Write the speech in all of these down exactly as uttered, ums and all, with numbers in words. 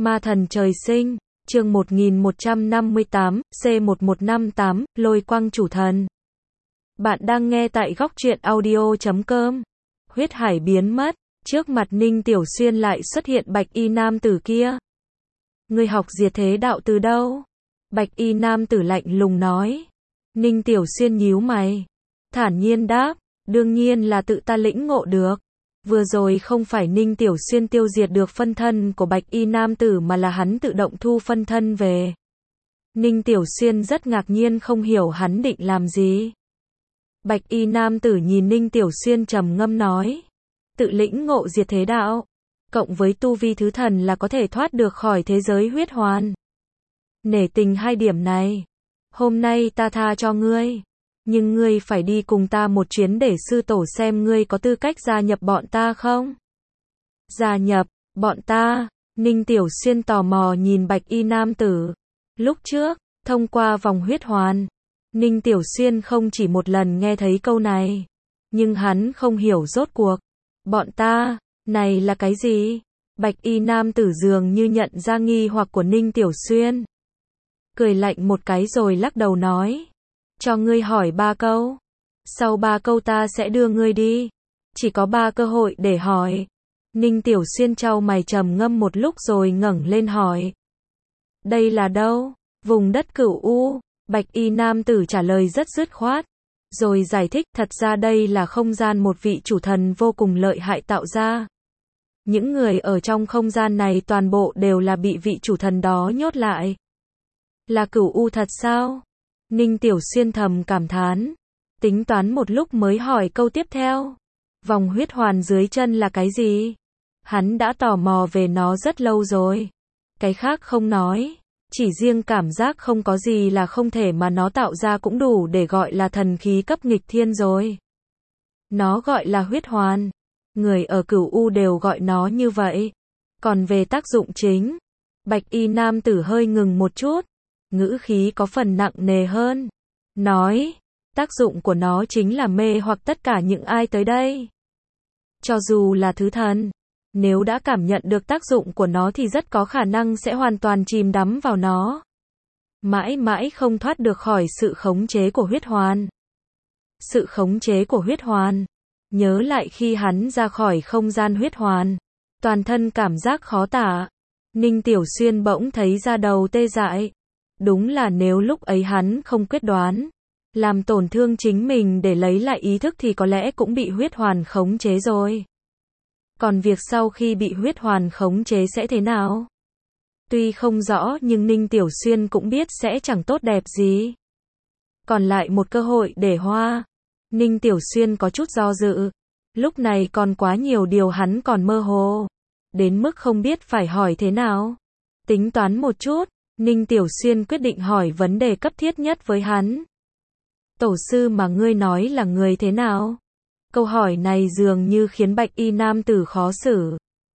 Ma thần trời sinh, chương một nghìn một trăm năm mươi tám, C một một năm tám, Lôi quang chủ thần. Bạn đang nghe tại góc truyện audio chấm com. Huyết hải biến mất, trước mặt Ninh Tiểu Xuyên lại xuất hiện bạch y nam tử kia. Ngươi học diệt thế đạo từ đâu? Bạch y nam tử lạnh lùng nói. Ninh Tiểu Xuyên nhíu mày, thản nhiên đáp, đương nhiên là tự ta lĩnh ngộ được. Vừa rồi không phải Ninh Tiểu Xuyên tiêu diệt được phân thân của bạch y nam tử mà là hắn tự động thu phân thân về. Ninh Tiểu Xuyên rất ngạc nhiên không hiểu hắn định làm gì. Bạch y nam tử nhìn Ninh Tiểu Xuyên trầm ngâm nói. Tự lĩnh ngộ diệt thế đạo, cộng với tu vi thứ thần là có thể thoát được khỏi thế giới huyết hoàn. Nể tình hai điểm này, hôm nay ta tha cho ngươi. Nhưng ngươi phải đi cùng ta một chuyến để sư tổ xem ngươi có tư cách gia nhập bọn ta không? Gia nhập, bọn ta? Ninh Tiểu Xuyên tò mò nhìn bạch y nam tử. Lúc trước, thông qua vòng huyết hoàn, Ninh Tiểu Xuyên không chỉ một lần nghe thấy câu này. Nhưng hắn không hiểu rốt cuộc. Bọn ta, này là cái gì? Bạch y nam tử dường như nhận ra nghi hoặc của Ninh Tiểu Xuyên. Cười lạnh một cái rồi lắc đầu nói. Cho ngươi hỏi ba câu. Sau ba câu ta sẽ đưa ngươi đi. Chỉ có ba cơ hội để hỏi. Ninh Tiểu Xuyên chau mày trầm ngâm một lúc rồi ngẩng lên hỏi. Đây là đâu? Vùng đất Cửu U. Bạch y nam tử trả lời rất dứt khoát. Rồi giải thích thật ra đây là không gian một vị chủ thần vô cùng lợi hại tạo ra. Những người ở trong không gian này toàn bộ đều là bị vị chủ thần đó nhốt lại. Là Cửu U thật sao? Ninh Tiểu Xuyên thầm cảm thán, tính toán một lúc mới hỏi câu tiếp theo. Vòng huyết hoàn dưới chân là cái gì? Hắn đã tò mò về nó rất lâu rồi. Cái khác không nói, chỉ riêng cảm giác không có gì là không thể mà nó tạo ra cũng đủ để gọi là thần khí cấp nghịch thiên rồi. Nó gọi là huyết hoàn. Người ở Cửu U đều gọi nó như vậy. Còn về tác dụng chính, bạch y nam tử hơi ngừng một chút. Ngữ khí có phần nặng nề hơn. Nói, tác dụng của nó chính là mê hoặc tất cả những ai tới đây. Cho dù là thứ thần, nếu đã cảm nhận được tác dụng của nó thì rất có khả năng sẽ hoàn toàn chìm đắm vào nó. Mãi mãi không thoát được khỏi sự khống chế của huyết hoàn. Sự khống chế của huyết hoàn. Nhớ lại khi hắn ra khỏi không gian huyết hoàn. Toàn thân cảm giác khó tả. Ninh Tiểu Xuyên bỗng thấy da đầu tê dại. Đúng là nếu lúc ấy hắn không quyết đoán, làm tổn thương chính mình để lấy lại ý thức thì có lẽ cũng bị huyết hoàn khống chế rồi. Còn việc sau khi bị huyết hoàn khống chế sẽ thế nào? Tuy không rõ nhưng Ninh Tiểu Xuyên cũng biết sẽ chẳng tốt đẹp gì. Còn lại một cơ hội để hoa. Ninh Tiểu Xuyên có chút do dự. Lúc này còn quá nhiều điều hắn còn mơ hồ. Đến mức không biết phải hỏi thế nào. Tính toán một chút. Ninh Tiểu Xuyên quyết định hỏi vấn đề cấp thiết nhất với hắn. Tổ sư mà ngươi nói là người thế nào? Câu hỏi này dường như khiến bạch y nam tử khó xử.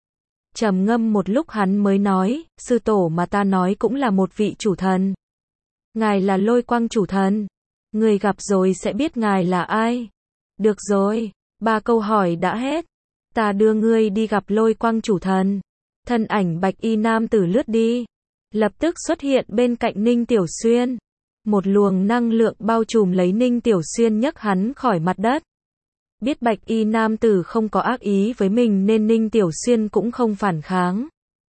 Trầm ngâm một lúc hắn mới nói, sư tổ mà ta nói cũng là một vị chủ thần. Ngài là Lôi quang chủ thần. Ngươi gặp rồi sẽ biết ngài là ai. Được rồi, ba câu hỏi đã hết. Ta đưa ngươi đi gặp Lôi quang chủ thần. Thân ảnh bạch y nam tử lướt đi. Lập tức xuất hiện bên cạnh Ninh Tiểu Xuyên. Một luồng năng lượng bao trùm lấy Ninh Tiểu Xuyên nhấc hắn khỏi mặt đất. Biết bạch y nam tử không có ác ý với mình nên Ninh Tiểu Xuyên cũng không phản kháng.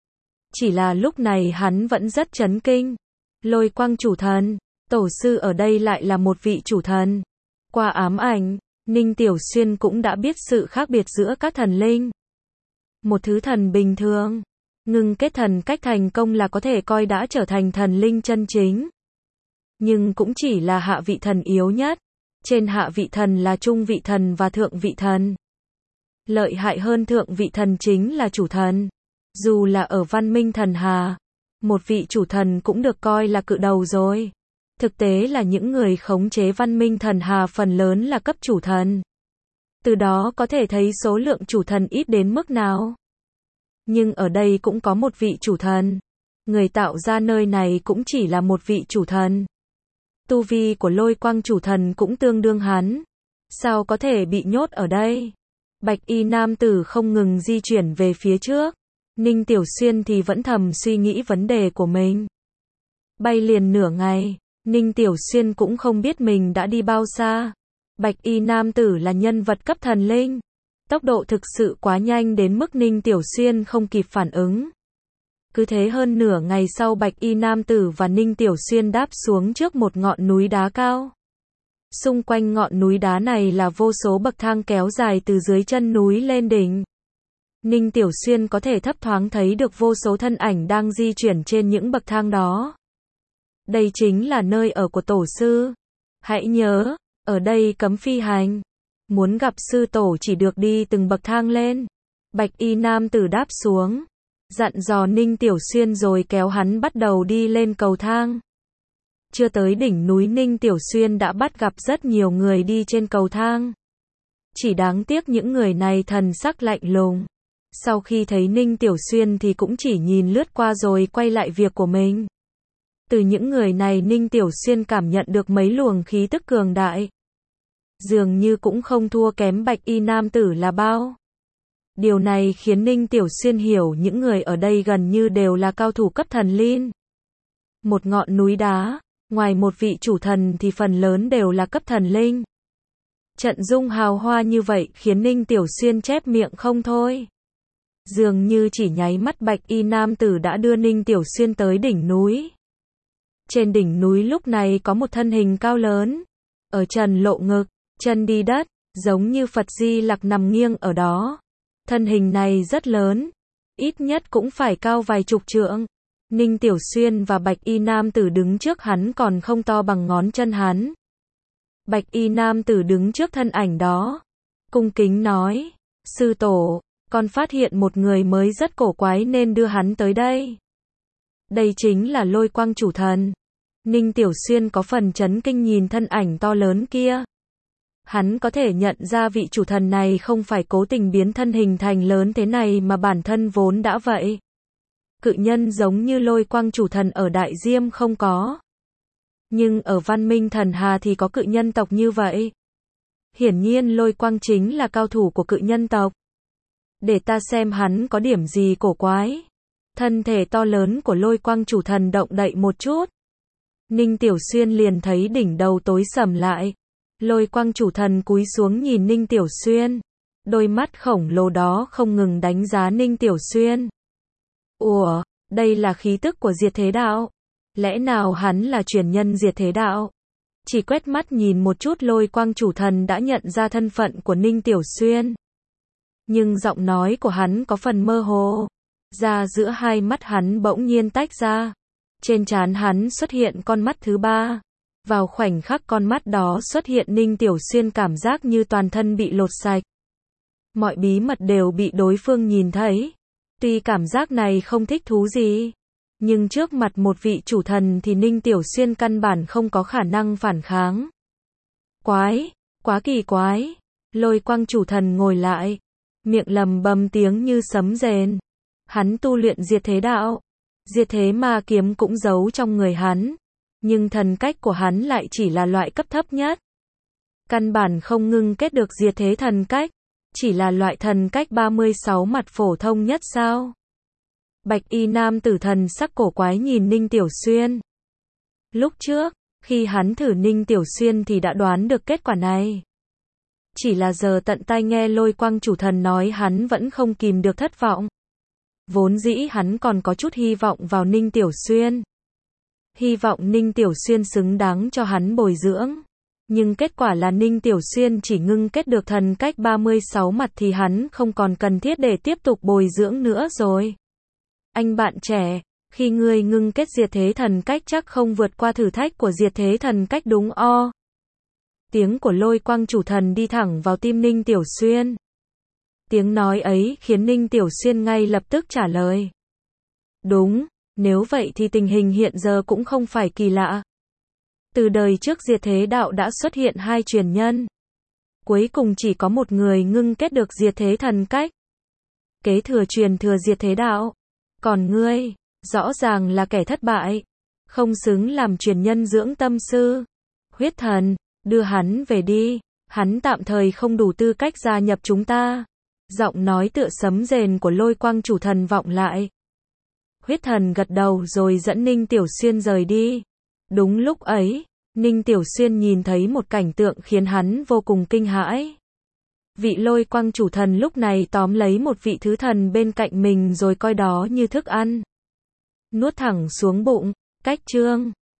Chỉ là lúc này hắn vẫn rất chấn kinh. Lôi quang chủ thần, tổ sư ở đây lại là một vị chủ thần. Qua ám ảnh, Ninh Tiểu Xuyên cũng đã biết sự khác biệt giữa các thần linh. Một thứ thần bình thường. Ngưng kết thần cách thành công là có thể coi đã trở thành thần linh chân chính. Nhưng cũng chỉ là hạ vị thần yếu nhất. Trên hạ vị thần là trung vị thần và thượng vị thần. Lợi hại hơn thượng vị thần chính là chủ thần. Dù là ở văn minh thần hà, một vị chủ thần cũng được coi là cự đầu rồi. Thực tế là những người khống chế văn minh thần hà phần lớn là cấp chủ thần. Từ đó có thể thấy số lượng chủ thần ít đến mức nào. Nhưng ở đây cũng có một vị chủ thần. Người tạo ra nơi này cũng chỉ là một vị chủ thần. Tu vi của Lôi quang chủ thần cũng tương đương hắn. Sao có thể bị nhốt ở đây? Bạch y nam tử không ngừng di chuyển về phía trước. Ninh Tiểu Xuyên thì vẫn thầm suy nghĩ vấn đề của mình. Bay liền nửa ngày, Ninh Tiểu Xuyên cũng không biết mình đã đi bao xa. Bạch y nam tử là nhân vật cấp thần linh. Tốc độ thực sự quá nhanh đến mức Ninh Tiểu Xuyên không kịp phản ứng. Cứ thế hơn nửa ngày sau Bạch y nam tử và Ninh Tiểu Xuyên đáp xuống trước một ngọn núi đá cao. Xung quanh ngọn núi đá này là vô số bậc thang kéo dài từ dưới chân núi lên đỉnh. Ninh Tiểu Xuyên có thể thấp thoáng thấy được vô số thân ảnh đang di chuyển trên những bậc thang đó. Đây chính là nơi ở của tổ sư. Hãy nhớ, ở đây cấm phi hành. Muốn gặp sư tổ chỉ được đi từng bậc thang lên. Bạch y nam tử đáp xuống, dặn dò Ninh Tiểu Xuyên rồi kéo hắn bắt đầu đi lên cầu thang. Chưa tới đỉnh núi Ninh Tiểu Xuyên đã bắt gặp rất nhiều người đi trên cầu thang. Chỉ đáng tiếc những người này thần sắc lạnh lùng. Sau khi thấy Ninh Tiểu Xuyên thì cũng chỉ nhìn lướt qua rồi quay lại việc của mình. Từ những người này Ninh Tiểu Xuyên cảm nhận được mấy luồng khí tức cường đại. Dường như cũng không thua kém Bạch y nam tử là bao. Điều này khiến Ninh Tiểu Xuyên hiểu những người ở đây gần như đều là cao thủ cấp thần linh. Một ngọn núi đá, ngoài một vị chủ thần thì phần lớn đều là cấp thần linh. Trận dung hào hoa như vậy khiến Ninh Tiểu Xuyên chép miệng không thôi. Dường như chỉ nháy mắt Bạch y nam tử đã đưa Ninh Tiểu Xuyên tới đỉnh núi. Trên đỉnh núi lúc này có một thân hình cao lớn. Ở trần lộ ngực, chân đi đất, giống như Phật Di Lặc nằm nghiêng ở đó. Thân hình này rất lớn, ít nhất cũng phải cao vài chục trượng. Ninh Tiểu Xuyên và Bạch y nam tử đứng trước hắn còn không to bằng ngón chân hắn. Bạch y nam tử đứng trước thân ảnh đó, cung kính nói, sư tổ, con phát hiện một người mới rất cổ quái nên đưa hắn tới đây. Đây chính là Lôi Quang chủ thần. Ninh Tiểu Xuyên có phần chấn kinh nhìn thân ảnh to lớn kia. Hắn có thể nhận ra vị chủ thần này không phải cố tình biến thân hình thành lớn thế này mà bản thân vốn đã vậy. Cự nhân giống như Lôi Quang chủ thần ở Đại Diêm không có. Nhưng ở Văn Minh Thần Hà thì có cự nhân tộc như vậy. Hiển nhiên Lôi Quang chính là cao thủ của cự nhân tộc. Để ta xem hắn có điểm gì cổ quái. Thân thể to lớn của Lôi Quang chủ thần động đậy một chút. Ninh Tiểu Xuyên liền thấy đỉnh đầu tối sầm lại. Lôi Quang chủ thần cúi xuống nhìn Ninh Tiểu Xuyên. Đôi mắt khổng lồ đó không ngừng đánh giá Ninh Tiểu Xuyên. Ủa, đây là khí tức của Diệt Thế Đạo. Lẽ nào hắn là truyền nhân Diệt Thế Đạo? Chỉ quét mắt nhìn một chút Lôi Quang chủ thần đã nhận ra thân phận của Ninh Tiểu Xuyên. Nhưng giọng nói của hắn có phần mơ hồ. Da giữa hai mắt hắn bỗng nhiên tách ra. Trên trán hắn xuất hiện con mắt thứ ba. Vào khoảnh khắc con mắt đó xuất hiện Ninh Tiểu Xuyên cảm giác như toàn thân bị lột sạch. Mọi bí mật đều bị đối phương nhìn thấy. Tuy cảm giác này không thích thú gì. Nhưng trước mặt một vị chủ thần thì Ninh Tiểu Xuyên căn bản không có khả năng phản kháng. Quái, quá kỳ quái. Lôi Quang chủ thần ngồi lại. Miệng lầm bầm tiếng như sấm rền. Hắn tu luyện Diệt Thế Đạo. Diệt Thế Ma Kiếm cũng giấu trong người hắn. Nhưng thần cách của hắn lại chỉ là loại cấp thấp nhất. Căn bản không ngưng kết được Diệt Thế thần cách. Chỉ là loại thần cách ba mươi sáu mặt phổ thông nhất sao? Bạch y nam tử thần sắc cổ quái nhìn Ninh Tiểu Xuyên. Lúc trước, khi hắn thử Ninh Tiểu Xuyên thì đã đoán được kết quả này. Chỉ là giờ tận tai nghe Lôi Quang chủ thần nói hắn vẫn không kìm được thất vọng. Vốn dĩ hắn còn có chút hy vọng vào Ninh Tiểu Xuyên. Hy vọng Ninh Tiểu Xuyên xứng đáng cho hắn bồi dưỡng. Nhưng kết quả là Ninh Tiểu Xuyên chỉ ngưng kết được thần cách ba mươi sáu mặt thì hắn không còn cần thiết để tiếp tục bồi dưỡng nữa rồi. Anh bạn trẻ, khi ngươi ngưng kết Diệt Thế thần cách chắc không vượt qua thử thách của Diệt Thế thần cách đúng o. Tiếng của Lôi Quang chủ thần đi thẳng vào tim Ninh Tiểu Xuyên. Tiếng nói ấy khiến Ninh Tiểu Xuyên ngay lập tức trả lời. Đúng, nếu vậy thì tình hình hiện giờ cũng không phải kỳ lạ. Từ đời trước Diệt Thế Đạo đã xuất hiện hai truyền nhân. Cuối cùng chỉ có một người ngưng kết được Diệt Thế thần cách. Kế thừa truyền thừa Diệt Thế Đạo. Còn ngươi, rõ ràng là kẻ thất bại. Không xứng làm truyền nhân dưỡng tâm sư. Huyết thần, đưa hắn về đi. Hắn tạm thời không đủ tư cách gia nhập chúng ta. Giọng nói tựa sấm rền của Lôi Quang chủ thần vọng lại. Huyết thần gật đầu rồi dẫn Ninh Tiểu Xuyên rời đi. Đúng lúc ấy, Ninh Tiểu Xuyên nhìn thấy một cảnh tượng khiến hắn vô cùng kinh hãi. Vị Lôi Quang chủ thần lúc này tóm lấy một vị thứ thần bên cạnh mình rồi coi đó như thức ăn. Nuốt thẳng xuống bụng, cách chương.